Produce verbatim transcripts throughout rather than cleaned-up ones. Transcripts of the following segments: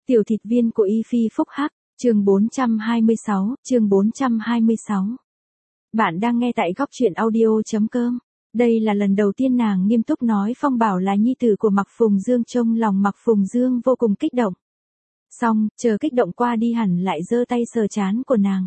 Tiểu thịt viên của Y Phi Phúc Hắc, chương bốn trăm hai mươi sáu, chương bốn trăm hai mươi sáu. Bạn đang nghe tại góc truyện audio.com. Đây là lần đầu tiên nàng nghiêm túc nói Phong Bảo là nhi tử của Mạc Phùng Dương, trong lòng Mạc Phùng Dương vô cùng kích động. Xong, chờ kích động qua đi hẳn lại giơ tay sờ trán của nàng.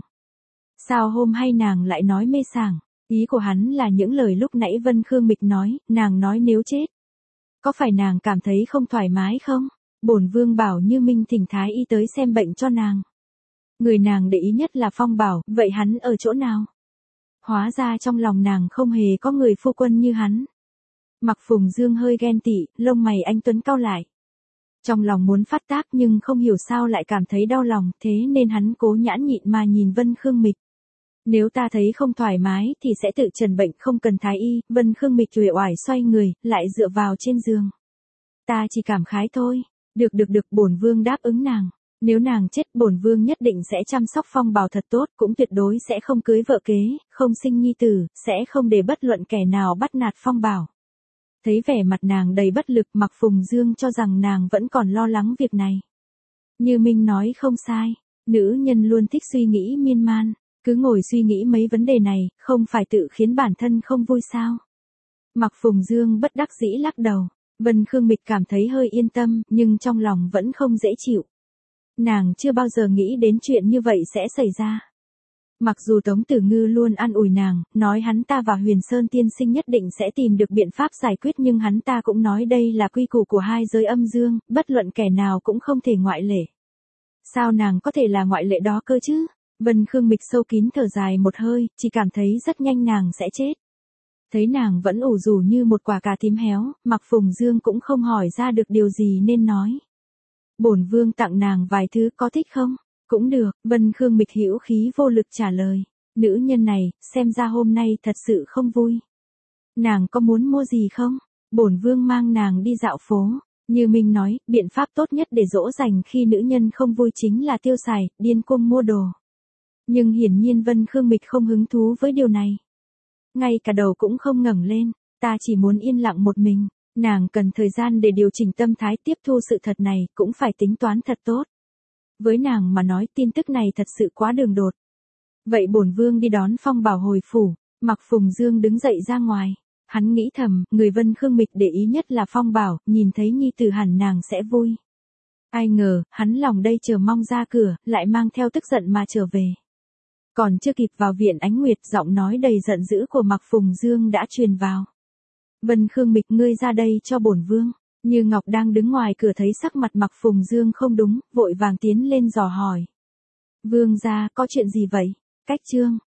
Sao hôm hay nàng lại nói mê sảng, ý của hắn là những lời lúc nãy Vân Khương Mịch nói, nàng nói nếu chết. Có phải nàng cảm thấy không thoải mái không? Bổn vương bảo Như Minh thỉnh thái y tới xem bệnh cho nàng. Người nàng để ý nhất là Phong Bảo, vậy hắn ở chỗ nào? Hóa ra trong lòng nàng không hề có người phu quân như hắn. Mạc Phùng Dương hơi ghen tị, lông mày anh tuấn cau lại. Trong lòng muốn phát tác nhưng không hiểu sao lại cảm thấy đau lòng, thế nên hắn cố nhãn nhịn mà nhìn Vân Khương Mịch. Nếu ta thấy không thoải mái thì sẽ tự trần bệnh, không cần thái y. Vân Khương Mịch uể oải xoay người, lại dựa vào trên giường. Ta chỉ cảm khái thôi. Được được được, bổn vương đáp ứng nàng. Nếu nàng chết, bổn vương nhất định sẽ chăm sóc Phong Bảo thật tốt, cũng tuyệt đối sẽ không cưới vợ kế, không sinh nhi tử, sẽ không để bất luận kẻ nào bắt nạt Phong Bảo. Thấy vẻ mặt nàng đầy bất lực, Mạc Phùng Dương cho rằng nàng vẫn còn lo lắng việc này. Như Minh nói không sai, nữ nhân luôn thích suy nghĩ miên man, cứ ngồi suy nghĩ mấy vấn đề này, không phải tự khiến bản thân không vui sao? Mạc Phùng Dương bất đắc dĩ lắc đầu. Vân Khương Mịch cảm thấy hơi yên tâm, nhưng trong lòng vẫn không dễ chịu. Nàng chưa bao giờ nghĩ đến chuyện như vậy sẽ xảy ra. Mặc dù Tống Tử Ngư luôn an ủi nàng, nói hắn ta và Huyền Sơn tiên sinh nhất định sẽ tìm được biện pháp giải quyết, nhưng hắn ta cũng nói đây là quy củ của hai giới âm dương, bất luận kẻ nào cũng không thể ngoại lệ. Sao nàng có thể là ngoại lệ đó cơ chứ? Vân Khương Mịch sâu kín thở dài một hơi, chỉ cảm thấy rất nhanh nàng sẽ chết. Thấy nàng vẫn ủ rũ như một quả cà tím héo, Mạc Phùng Dương cũng không hỏi ra được điều gì nên nói. Bổn vương tặng nàng vài thứ, có thích không? Cũng được, Vân Khương Mịch hữu khí vô lực trả lời. Nữ nhân này, xem ra hôm nay thật sự không vui. Nàng có muốn mua gì không? Bổn vương mang nàng đi dạo phố. Như Minh nói, biện pháp tốt nhất để dỗ dành khi nữ nhân không vui chính là tiêu xài, điên cuồng mua đồ. Nhưng hiển nhiên Vân Khương Mịch không hứng thú với điều này. Ngay cả đầu cũng không ngẩng lên, ta chỉ muốn yên lặng một mình. Nàng cần thời gian để điều chỉnh tâm thái, tiếp thu sự thật này, cũng phải tính toán thật tốt. Với nàng mà nói, tin tức này thật sự quá đường đột. Vậy bổn vương đi đón Phong Bảo hồi phủ. Mạc Phùng Dương đứng dậy ra ngoài. Hắn nghĩ thầm, người Vân Khương Mịch để ý nhất là Phong Bảo, nhìn thấy nhi tử hẳn nàng sẽ vui. Ai ngờ, hắn lòng đây chờ mong ra cửa, lại mang theo tức giận mà trở về. Còn chưa kịp vào viện, Ánh Nguyệt giọng nói đầy giận dữ của Mạc Phùng Dương đã truyền vào. Vân Khương Mịch, ngươi ra đây cho bổn vương. Như Ngọc đang đứng ngoài cửa thấy sắc mặt Mạc Phùng Dương không đúng, vội vàng tiến lên dò hỏi. Vương gia, có chuyện gì vậy? Cách chương.